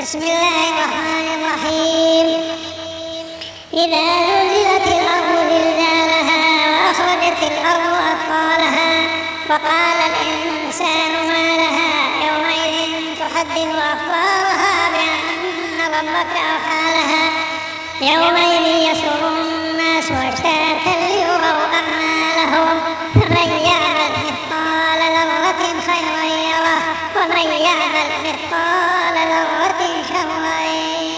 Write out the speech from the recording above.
بسم الله الرحمن الرحيم. إذا زلزلت الأرض زلزالها وأخرجت الأرض أثقالها وقال الإنسان ما لها يومئذ تحدث أخبارها بأن ربك أوحى لها يومئذ يصدر الناس أشتاتا ليروا أعمالهم فمن يعمل مثقال ذرة خيرا يره ومن يعمل مثقال ذرة شرا